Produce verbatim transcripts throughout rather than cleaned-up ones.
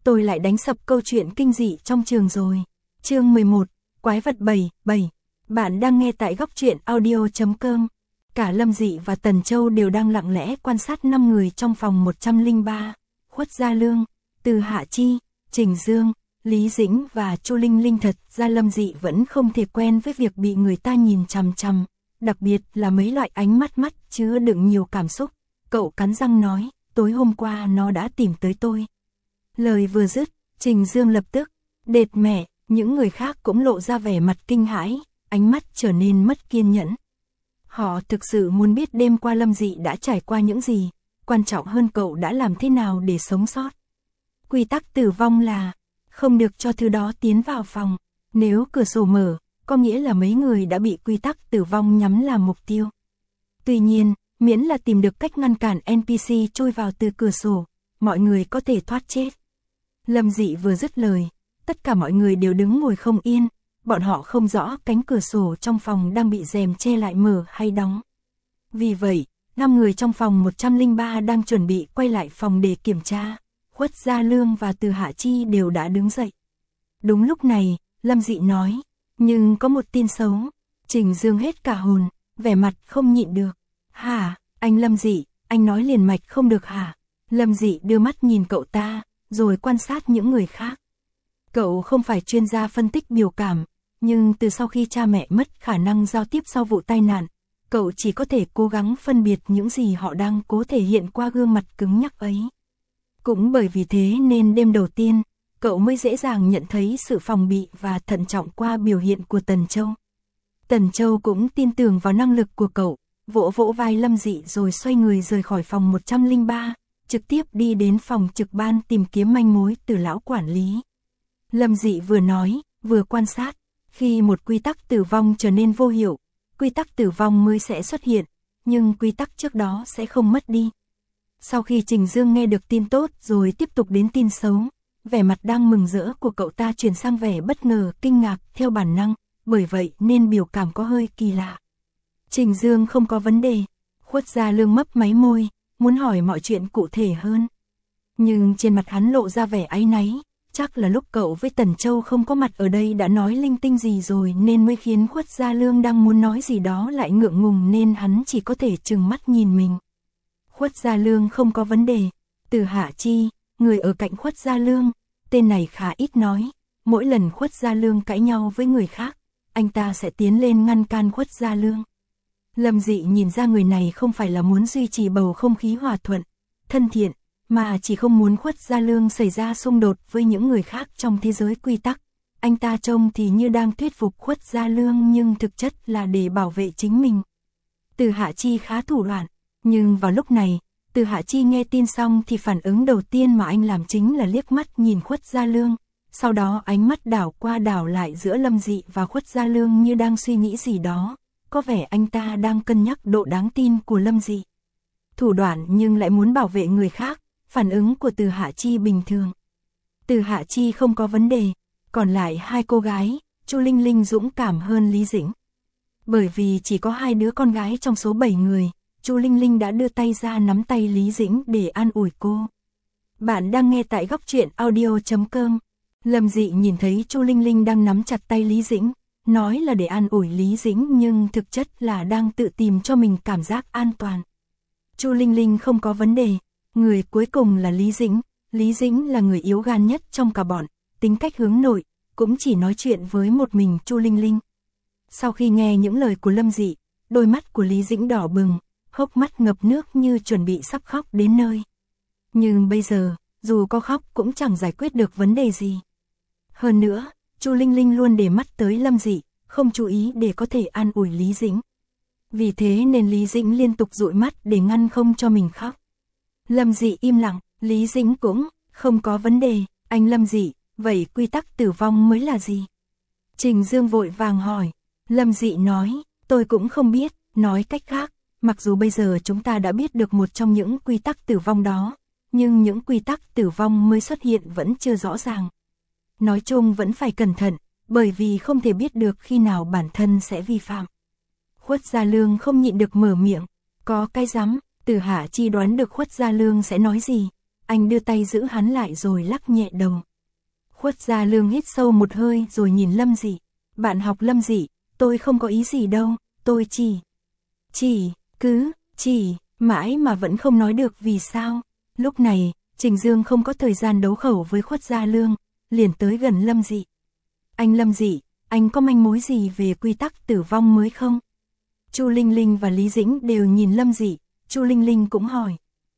tôi lại đánh sập câu chuyện kinh dị trong trường rồi. Chương mười một, Quái vật bảy, bảy. Bạn đang nghe tại góc truyện audio chấm com. Cả Lâm Dị và Tần Châu đều đang lặng lẽ quan sát năm người trong phòng một trăm lẻ ba. Khuất Gia Lương, Từ Hạ Chi, Trình Dương, Lý Dĩnh và Chu Linh Linh. Thật ra Lâm Dị vẫn không thể quen với việc bị người ta nhìn chằm chằm, đặc biệt là mấy loại ánh mắt mắt chứa đựng nhiều cảm xúc. Cậu cắn răng nói, tối hôm qua nó đã tìm tới tôi. Lời vừa dứt, Trình Dương lập tức, đệt mẹ, những người khác cũng lộ ra vẻ mặt kinh hãi, ánh mắt trở nên mất kiên nhẫn. Họ thực sự muốn biết đêm qua Lâm Dị đã trải qua những gì, quan trọng hơn cậu đã làm thế nào để sống sót. Quy tắc tử vong là, không được cho thứ đó tiến vào phòng, nếu cửa sổ mở, có nghĩa là mấy người đã bị quy tắc tử vong nhắm làm mục tiêu. Tuy nhiên, miễn là tìm được cách ngăn cản en pê xê chui vào từ cửa sổ, mọi người có thể thoát chết. Lâm Dị vừa dứt lời, tất cả mọi người đều đứng ngồi không yên, bọn họ không rõ cánh cửa sổ trong phòng đang bị rèm che lại mở hay đóng. Vì vậy, năm người trong phòng một trăm lẻ ba đang chuẩn bị quay lại phòng để kiểm tra. Khuất Gia Lương và Từ Hạ Chi đều đã đứng dậy. Đúng lúc này, Lâm Dị nói, nhưng có một tin xấu. Trình Dương hết cả hồn, vẻ mặt không nhịn được. Hả, anh Lâm Dị, anh nói liền mạch không được hả? Lâm Dị đưa mắt nhìn cậu ta, rồi quan sát những người khác. Cậu không phải chuyên gia phân tích biểu cảm, nhưng từ sau khi cha mẹ mất khả năng giao tiếp sau vụ tai nạn, cậu chỉ có thể cố gắng phân biệt những gì họ đang cố thể hiện qua gương mặt cứng nhắc ấy. Cũng bởi vì thế nên đêm đầu tiên, cậu mới dễ dàng nhận thấy sự phòng bị và thận trọng qua biểu hiện của Tần Châu. Tần Châu cũng tin tưởng vào năng lực của cậu, vỗ vỗ vai Lâm Dị rồi xoay người rời khỏi phòng một trăm lẻ ba, trực tiếp đi đến phòng trực ban tìm kiếm manh mối từ lão quản lý. Lâm Dị vừa nói, vừa quan sát, khi một quy tắc tử vong trở nên vô hiệu, quy tắc tử vong mới sẽ xuất hiện, nhưng quy tắc trước đó sẽ không mất đi. Sau khi Trình Dương nghe được tin tốt rồi tiếp tục đến tin xấu, vẻ mặt đang mừng rỡ của cậu ta chuyển sang vẻ bất ngờ, kinh ngạc theo bản năng, bởi vậy nên biểu cảm có hơi kỳ lạ. Trình Dương không có vấn đề, Khuất Gia Lương mấp máy môi, muốn hỏi mọi chuyện cụ thể hơn. Nhưng trên mặt hắn lộ ra vẻ áy náy, chắc là lúc cậu với Tần Châu không có mặt ở đây đã nói linh tinh gì rồi nên mới khiến Khuất Gia Lương đang muốn nói gì đó lại ngượng ngùng nên hắn chỉ có thể trừng mắt nhìn mình. Khuất Gia Lương không có vấn đề. Từ Hạ Chi, người ở cạnh Khuất Gia Lương, tên này khá ít nói, mỗi lần Khuất Gia Lương cãi nhau với người khác, anh ta sẽ tiến lên ngăn can Khuất Gia Lương. Lâm Dị nhìn ra người này không phải là muốn duy trì bầu không khí hòa thuận, thân thiện, mà chỉ không muốn Khuất Gia Lương xảy ra xung đột với những người khác trong thế giới quy tắc. Anh ta trông thì như đang thuyết phục Khuất Gia Lương nhưng thực chất là để bảo vệ chính mình. Từ Hạ Chi khá thủ đoạn, nhưng vào lúc này, Từ Hạ Chi nghe tin xong thì phản ứng đầu tiên mà anh làm chính là liếc mắt nhìn Khuất Gia Lương, sau đó ánh mắt đảo qua đảo lại giữa Lâm Dị và Khuất Gia Lương như đang suy nghĩ gì đó, có vẻ anh ta đang cân nhắc độ đáng tin của Lâm Dị. Thủ đoạn nhưng lại muốn bảo vệ người khác, phản ứng của Từ Hạ Chi bình thường. Từ Hạ Chi không có vấn đề, còn lại hai cô gái, Chu Linh Linh dũng cảm hơn Lý Dĩnh. Bởi vì chỉ có hai đứa con gái trong số bảy người, Chu Linh Linh đã đưa tay ra nắm tay Lý Dĩnh để an ủi cô. Bạn đang nghe tại góc truyện audio chấm com. Lâm Dị nhìn thấy Chu Linh Linh đang nắm chặt tay Lý Dĩnh, nói là để an ủi Lý Dĩnh nhưng thực chất là đang tự tìm cho mình cảm giác an toàn. Chu Linh Linh không có vấn đề, người cuối cùng là Lý Dĩnh, Lý Dĩnh là người yếu gan nhất trong cả bọn, tính cách hướng nội, cũng chỉ nói chuyện với một mình Chu Linh Linh. Sau khi nghe những lời của Lâm Dị, đôi mắt của Lý Dĩnh đỏ bừng, hốc mắt ngập nước như chuẩn bị sắp khóc đến nơi. Nhưng bây giờ, dù có khóc cũng chẳng giải quyết được vấn đề gì. Hơn nữa, Chu Linh Linh luôn để mắt tới Lâm Dị, không chú ý để có thể an ủi Lý Dĩnh. Vì thế nên Lý Dĩnh liên tục dụi mắt để ngăn không cho mình khóc. Lâm Dị im lặng, Lý Dĩnh cũng không có vấn đề, anh Lâm Dị, vậy quy tắc tử vong mới là gì? Trình Dương vội vàng hỏi. Lâm Dị nói, tôi cũng không biết, nói cách khác, mặc dù bây giờ chúng ta đã biết được một trong những quy tắc tử vong đó, nhưng những quy tắc tử vong mới xuất hiện vẫn chưa rõ ràng. Nói chung vẫn phải cẩn thận, bởi vì không thể biết được khi nào bản thân sẽ vi phạm. Khuất Gia Lương không nhịn được mở miệng, có cái rắm, Từ Hạ Chi đoán được Khuất Gia Lương sẽ nói gì, anh đưa tay giữ hắn lại rồi lắc nhẹ đầu. Khuất Gia Lương hít sâu một hơi rồi nhìn Lâm Dị. Bạn học Lâm Dị, tôi không có ý gì đâu, tôi chỉ... Chỉ, cứ, chỉ, mãi mà vẫn không nói được vì sao. Lúc này, Trình Dương không có thời gian đấu khẩu với Khuất Gia Lương, liền tới gần Lâm Dị. Anh Lâm Dị, anh có manh mối gì về quy tắc tử vong mới không? Chu Linh Linh và Lý Dĩnh đều nhìn Lâm Dị, Chu Linh Linh cũng hỏi.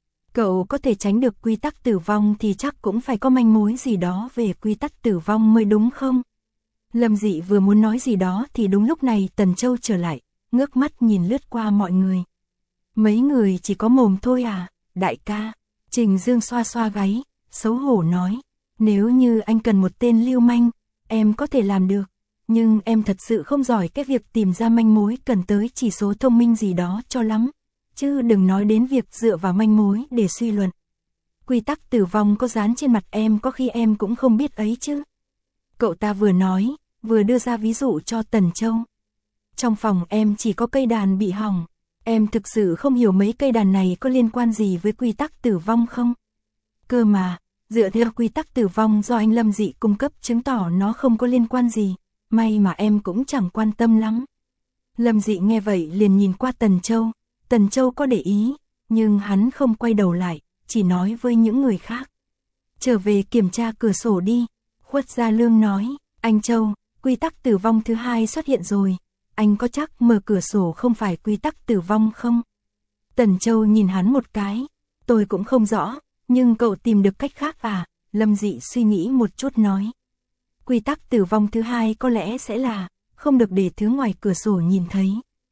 Cậu có thể tránh được quy tắc tử vong thì chắc cũng phải có manh mối gì đó về quy tắc tử vong mới đúng không? Lâm Dị vừa muốn nói gì đó thì đúng lúc này Tần Châu trở lại, ngước mắt nhìn lướt qua mọi người. Mấy người chỉ có mồm thôi à, đại ca. Trình Dương xoa xoa gáy, xấu hổ nói. Nếu như anh cần một tên lưu manh, em có thể làm được. Nhưng em thật sự không giỏi cái việc tìm ra manh mối cần tới chỉ số thông minh gì đó cho lắm. Chứ đừng nói đến việc dựa vào manh mối để suy luận. Quy tắc tử vong có dán trên mặt em có khi em cũng không biết ấy chứ. Cậu ta vừa nói, vừa đưa ra ví dụ cho Tần Châu. Trong phòng em chỉ có cây đàn bị hỏng. Em thực sự không hiểu mấy cây đàn này có liên quan gì với quy tắc tử vong không? Cơ mà, dựa theo quy tắc tử vong do anh Lâm Dị cung cấp chứng tỏ nó không có liên quan gì. May mà em cũng chẳng quan tâm lắm. Lâm Dị nghe vậy liền nhìn qua Tần Châu. Tần Châu có để ý, nhưng hắn không quay đầu lại, chỉ nói với những người khác. Trở về kiểm tra cửa sổ đi. Khuất Gia Lương nói, anh Châu, quy tắc tử vong thứ hai xuất hiện rồi. Anh có chắc mở cửa sổ không phải quy tắc tử vong không? Tần Châu nhìn hắn một cái. Tôi cũng không rõ, nhưng cậu tìm được cách khác à? Lâm Dị suy nghĩ một chút nói. Quy tắc tử vong thứ hai có lẽ sẽ là không được để thứ ngoài cửa sổ nhìn thấy.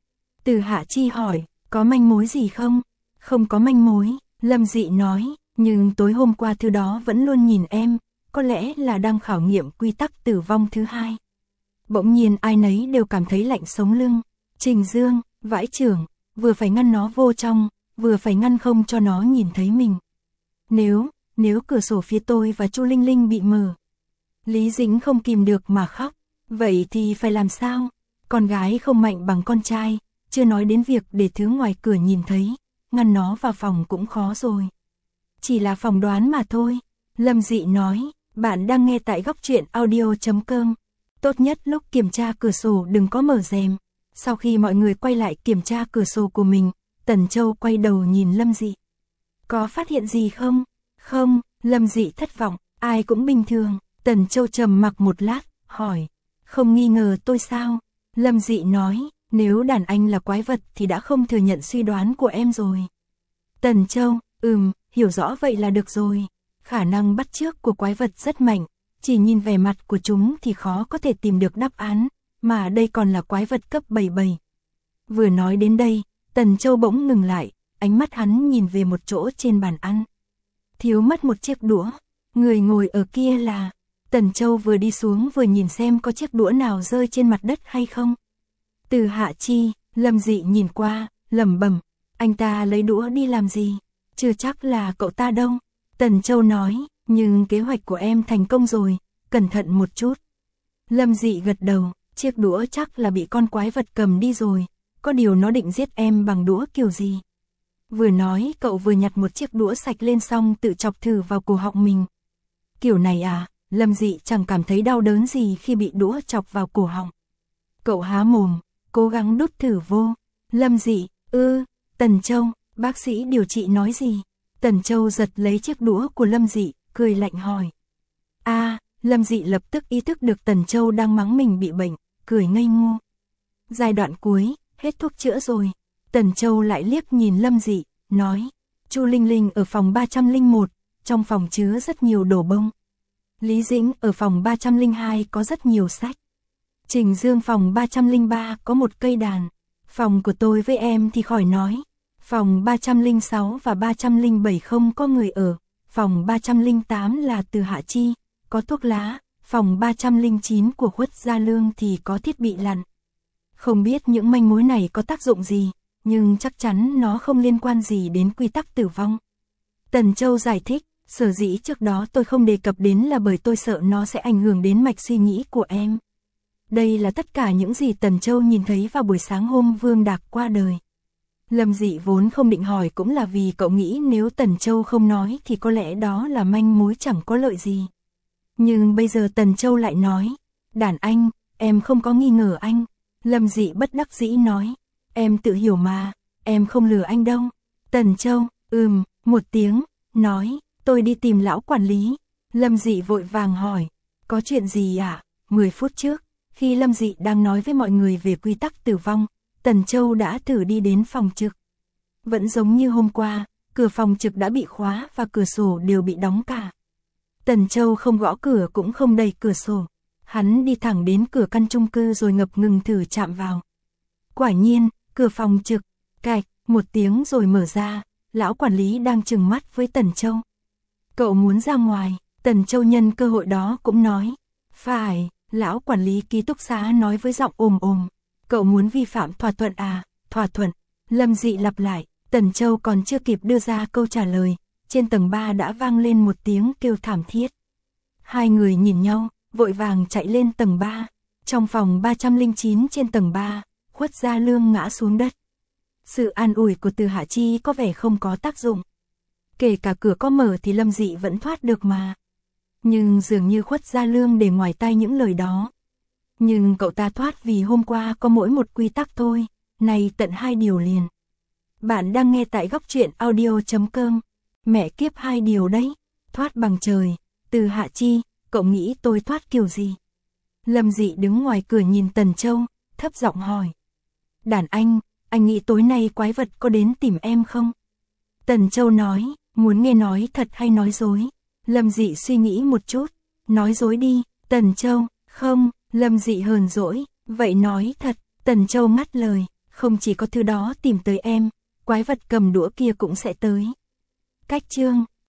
Từ Hạ Chi hỏi, có manh mối gì không? Không có manh mối, Lâm Dị nói, nhưng tối hôm qua thứ đó vẫn luôn nhìn em, có lẽ là đang khảo nghiệm quy tắc tử vong thứ hai. Bỗng nhiên ai nấy đều cảm thấy lạnh sống lưng. Trình Dương, vãi trưởng, vừa phải ngăn nó vô trong, vừa phải ngăn không cho nó nhìn thấy mình. Nếu, nếu cửa sổ phía tôi và Chu Linh Linh bị mở. Lý Dĩnh không kìm được mà khóc. Vậy thì phải làm sao? Con gái không mạnh bằng con trai, chưa nói đến việc để thứ ngoài cửa nhìn thấy, ngăn nó vào phòng cũng khó rồi. Chỉ là phỏng đoán mà thôi. Lâm Dị nói, bạn đang nghe tại góc truyện audio chấm com. Tốt nhất lúc kiểm tra cửa sổ đừng có mở rèm. Sau khi mọi người quay lại kiểm tra cửa sổ của mình, Tần Châu quay đầu nhìn Lâm Dị. Có phát hiện gì không? Không, Lâm Dị thất vọng, ai cũng bình thường. Tần Châu trầm mặc một lát, hỏi, không nghi ngờ tôi sao? Lâm Dị nói, nếu đàn anh là quái vật thì đã không thừa nhận suy đoán của em rồi. Tần Châu, ừm, hiểu rõ vậy là được rồi. Khả năng bắt chước của quái vật rất mạnh, chỉ nhìn vẻ mặt của chúng thì khó có thể tìm được đáp án, mà đây còn là quái vật cấp bảy bảy. Vừa nói đến đây, Tần Châu bỗng ngừng lại, ánh mắt hắn nhìn về một chỗ trên bàn ăn. Thiếu mất một chiếc đũa, người ngồi ở kia là... Tần Châu vừa đi xuống vừa nhìn xem có chiếc đũa nào rơi trên mặt đất hay không. Từ Hạ Chi, Lâm Dị nhìn qua, lẩm bẩm, anh ta lấy đũa đi làm gì? Chưa chắc là cậu ta đâu. Tần Châu nói, nhưng kế hoạch của em thành công rồi, cẩn thận một chút. Lâm Dị gật đầu, chiếc đũa chắc là bị con quái vật cầm đi rồi, có điều nó định giết em bằng đũa kiểu gì. Vừa nói cậu vừa nhặt một chiếc đũa sạch lên xong tự chọc thử vào cổ họng mình. Kiểu này à? Lâm Dị chẳng cảm thấy đau đớn gì khi bị đũa chọc vào cổ họng. Cậu há mồm, cố gắng đút thử vô. Lâm Dị, ư, Tần Châu, bác sĩ điều trị nói gì? Tần Châu giật lấy chiếc đũa của Lâm Dị, cười lạnh hỏi. A, à, Lâm Dị lập tức ý thức được Tần Châu đang mắng mình bị bệnh, cười ngây ngô. Giai đoạn cuối, hết thuốc chữa rồi. Tần Châu lại liếc nhìn Lâm Dị, nói, Chu Linh Linh ở phòng ba trăm lẻ một, trong phòng chứa rất nhiều đồ bông. Lý Dĩnh ở phòng ba trăm lẻ hai có rất nhiều sách. Trình Dương phòng ba trăm lẻ ba có một cây đàn. Phòng của tôi với em thì khỏi nói. Phòng ba trăm lẻ sáu và ba trăm lẻ bảy không có người ở. Phòng ba trăm lẻ tám là Từ Hạ Chi, có thuốc lá. Phòng ba trăm lẻ chín của Khuất Gia Lương thì có thiết bị lặn. Không biết những manh mối này có tác dụng gì, nhưng chắc chắn nó không liên quan gì đến quy tắc tử vong. Tần Châu giải thích. Sở dĩ trước đó tôi không đề cập đến là bởi tôi sợ nó sẽ ảnh hưởng đến mạch suy nghĩ của em. Đây là tất cả những gì Tần Châu nhìn thấy vào buổi sáng hôm Vương Đạc qua đời. Lâm Dị vốn không định hỏi cũng là vì cậu nghĩ nếu Tần Châu không nói thì có lẽ đó là manh mối chẳng có lợi gì. Nhưng bây giờ Tần Châu lại nói, đàn anh, em không có nghi ngờ anh. Lâm Dị bất đắc dĩ nói, em tự hiểu mà, em không lừa anh đâu. Tần Châu, ừm, một tiếng, nói, tôi đi tìm lão quản lý. Lâm Dị vội vàng hỏi, có chuyện gì ạ? mười phút trước, khi Lâm Dị đang nói với mọi người về quy tắc tử vong, Tần Châu đã thử đi đến phòng trực. Vẫn giống như hôm qua, cửa phòng trực đã bị khóa và cửa sổ đều bị đóng cả. Tần Châu không gõ cửa cũng không đẩy cửa sổ. Hắn đi thẳng đến cửa căn chung cư rồi ngập ngừng thử chạm vào. Quả nhiên, cửa phòng trực, cạch, một tiếng rồi mở ra, lão quản lý đang trừng mắt với Tần Châu. Cậu muốn ra ngoài, Tần Châu nhân cơ hội đó cũng nói. Phải, lão quản lý ký túc xá nói với giọng ồm ồm. Cậu muốn vi phạm thỏa thuận à, thỏa thuận. Lâm Dị lặp lại, Tần Châu còn chưa kịp đưa ra câu trả lời, trên tầng ba đã vang lên một tiếng kêu thảm thiết. Hai người nhìn nhau, vội vàng chạy lên tầng ba. Trong phòng ba trăm lẻ chín trên tầng ba, Khuất Gia Lương ngã xuống đất. Sự an ủi của Từ Hạ Chi có vẻ không có tác dụng. Kể cả cửa có mở thì Lâm Dị vẫn thoát được mà. Nhưng dường như Khuất Gia Lương để ngoài tai những lời đó. Nhưng cậu ta thoát vì hôm qua có mỗi một quy tắc thôi, nay tận hai điều liền. Bạn đang nghe tại góc truyện audio chấm com. Mẹ kiếp hai điều đấy. Thoát bằng trời. Từ Hạ Chi, cậu nghĩ tôi thoát kiểu gì? Lâm Dị đứng ngoài cửa nhìn Tần Châu, thấp giọng hỏi. Đàn anh, anh nghĩ tối nay quái vật có đến tìm em không? Tần Châu nói, muốn nghe nói thật hay nói dối? Lâm Dị suy nghĩ một chút, nói dối đi. Tần Châu, không. Lâm Dị hờn dỗi, vậy nói thật. Tần Châu ngắt lời, không chỉ có thứ đó tìm tới em, quái vật cầm đũa kia cũng sẽ tới. Cách chương